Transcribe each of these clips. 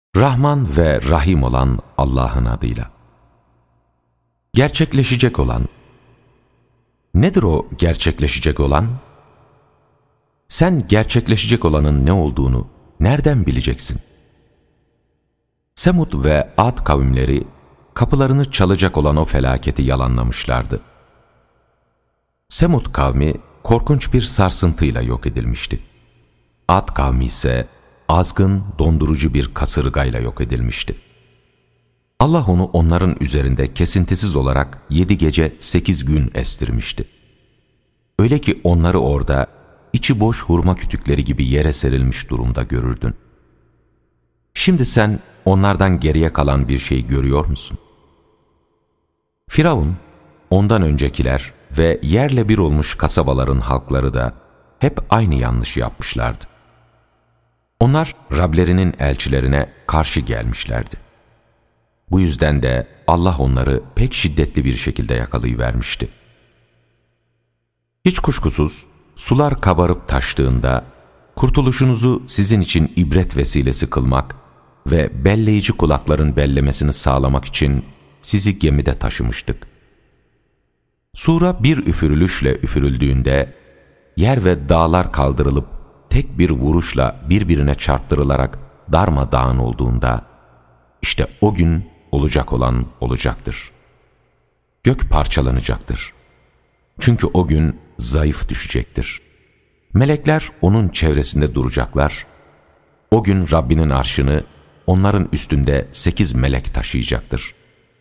Rahman ve Rahim olan Allah'ın adıyla. Gerçekleşecek olan. Nedir o gerçekleşecek olan? Sen gerçekleşecek olanın ne olduğunu nereden bileceksin? Semud ve Ad kavimleri kapılarını çalacak olan o felaketi yalanlamışlardı. Semud kavmi korkunç bir sarsıntıyla yok edilmişti. Ad kavmi ise azgın, dondurucu bir kasırgayla yok edilmişti. Allah onu onların üzerinde kesintisiz olarak 7 gece 8 gün estirmişti. Öyle ki onları orada içi boş hurma kütükleri gibi yere serilmiş durumda görürdün. Şimdi sen onlardan geriye kalan bir şey görüyor musun? Firavun, ondan öncekiler ve yerle bir olmuş kasabaların halkları da hep aynı yanlışı yapmışlardı. Onlar Rablerinin elçilerine karşı gelmişlerdi. Bu yüzden de Allah onları pek şiddetli bir şekilde yakalayıvermişti. Hiç kuşkusuz sular kabarıp taştığında kurtuluşunuzu sizin için ibret vesilesi kılmak ve belleyici kulakların bellemesini sağlamak için sizi gemide taşımıştık. Sura bir üfürülüşle üfürüldüğünde yer ve dağlar kaldırılıp tek bir vuruşla birbirine çarptırılarak darmadağın olduğunda işte o gün olacak olan olacaktır. Gök parçalanacaktır. Çünkü o gün zayıf düşecektir. Melekler onun çevresinde duracaklar. O gün Rabbinin arşını onların üstünde 8 melek taşıyacaktır.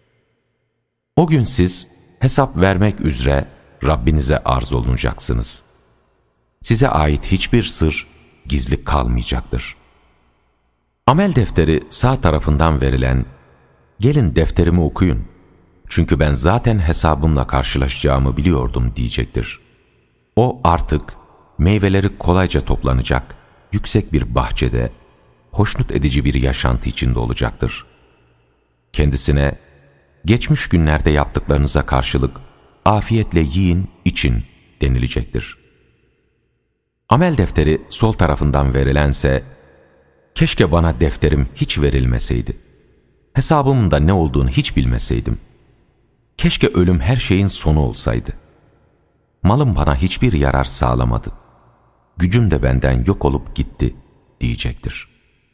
O gün siz hesap vermek üzere Rabbinize arz olunacaksınız. Size ait hiçbir sır gizli kalmayacaktır. Amel defteri sağ tarafından verilen, gelin defterimi okuyun, çünkü ben zaten hesabımla karşılaşacağımı biliyordum diyecektir. O artık meyveleri kolayca toplanacak, yüksek bir bahçede, hoşnut edici bir yaşantı içinde olacaktır. Kendisine, geçmiş günlerde yaptıklarınıza karşılık afiyetle yiyin, için denilecektir. Amel defteri sol tarafından verilense, keşke bana defterim hiç verilmeseydi. Hesabımın da ne olduğunu hiç bilmeseydim. Keşke ölüm her şeyin sonu olsaydı. Malım bana hiçbir yarar sağlamadı. Gücüm de benden yok olup gitti diyecektir.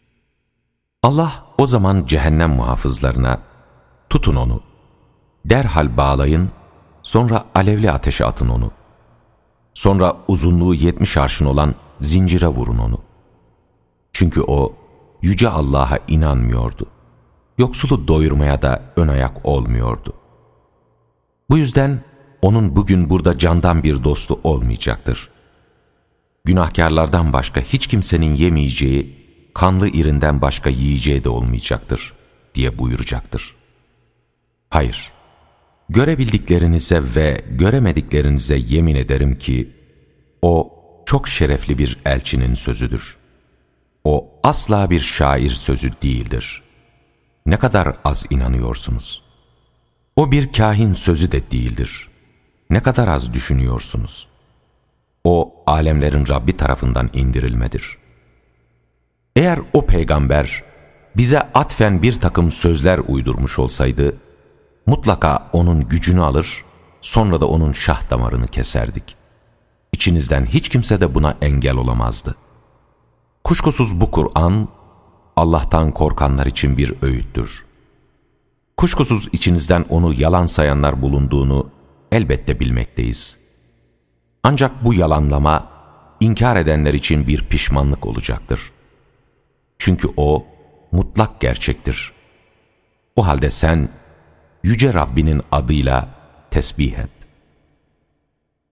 Allah o zaman cehennem muhafızlarına, tutun onu, derhal bağlayın, sonra alevli ateşe atın onu. Sonra uzunluğu 70 arşın olan zincire vurun onu. Çünkü o yüce Allah'a inanmıyordu. Yoksulu doyurmaya da ön ayak olmuyordu. Bu yüzden onun bugün burada candan bir dostu olmayacaktır. Günahkarlardan başka hiç kimsenin yemeyeceği, kanlı irinden başka yiyeceği de olmayacaktır diye buyuracaktır. Hayır, görebildiklerinize ve göremediklerinize yemin ederim ki o çok şerefli bir elçinin sözüdür. O asla bir şair sözü değildir. Ne kadar az inanıyorsunuz. O bir kahin sözü de değildir. Ne kadar az düşünüyorsunuz. O alemlerin Rabbi tarafından indirilmedir. Eğer o peygamber bize atfen bir takım sözler uydurmuş olsaydı, mutlaka onun gücünü alır, sonra da onun şah damarını keserdik. İçinizden hiç kimse de buna engel olamazdı. Kuşkusuz bu Kur'an, Allah'tan korkanlar için bir öğüttür. Kuşkusuz içinizden onu yalan sayanlar bulunduğunu elbette bilmekteyiz. Ancak bu yalanlama, inkar edenler için bir pişmanlık olacaktır. Çünkü o, mutlak gerçektir. O halde sen, Yüce Rabbinin adıyla tesbih et.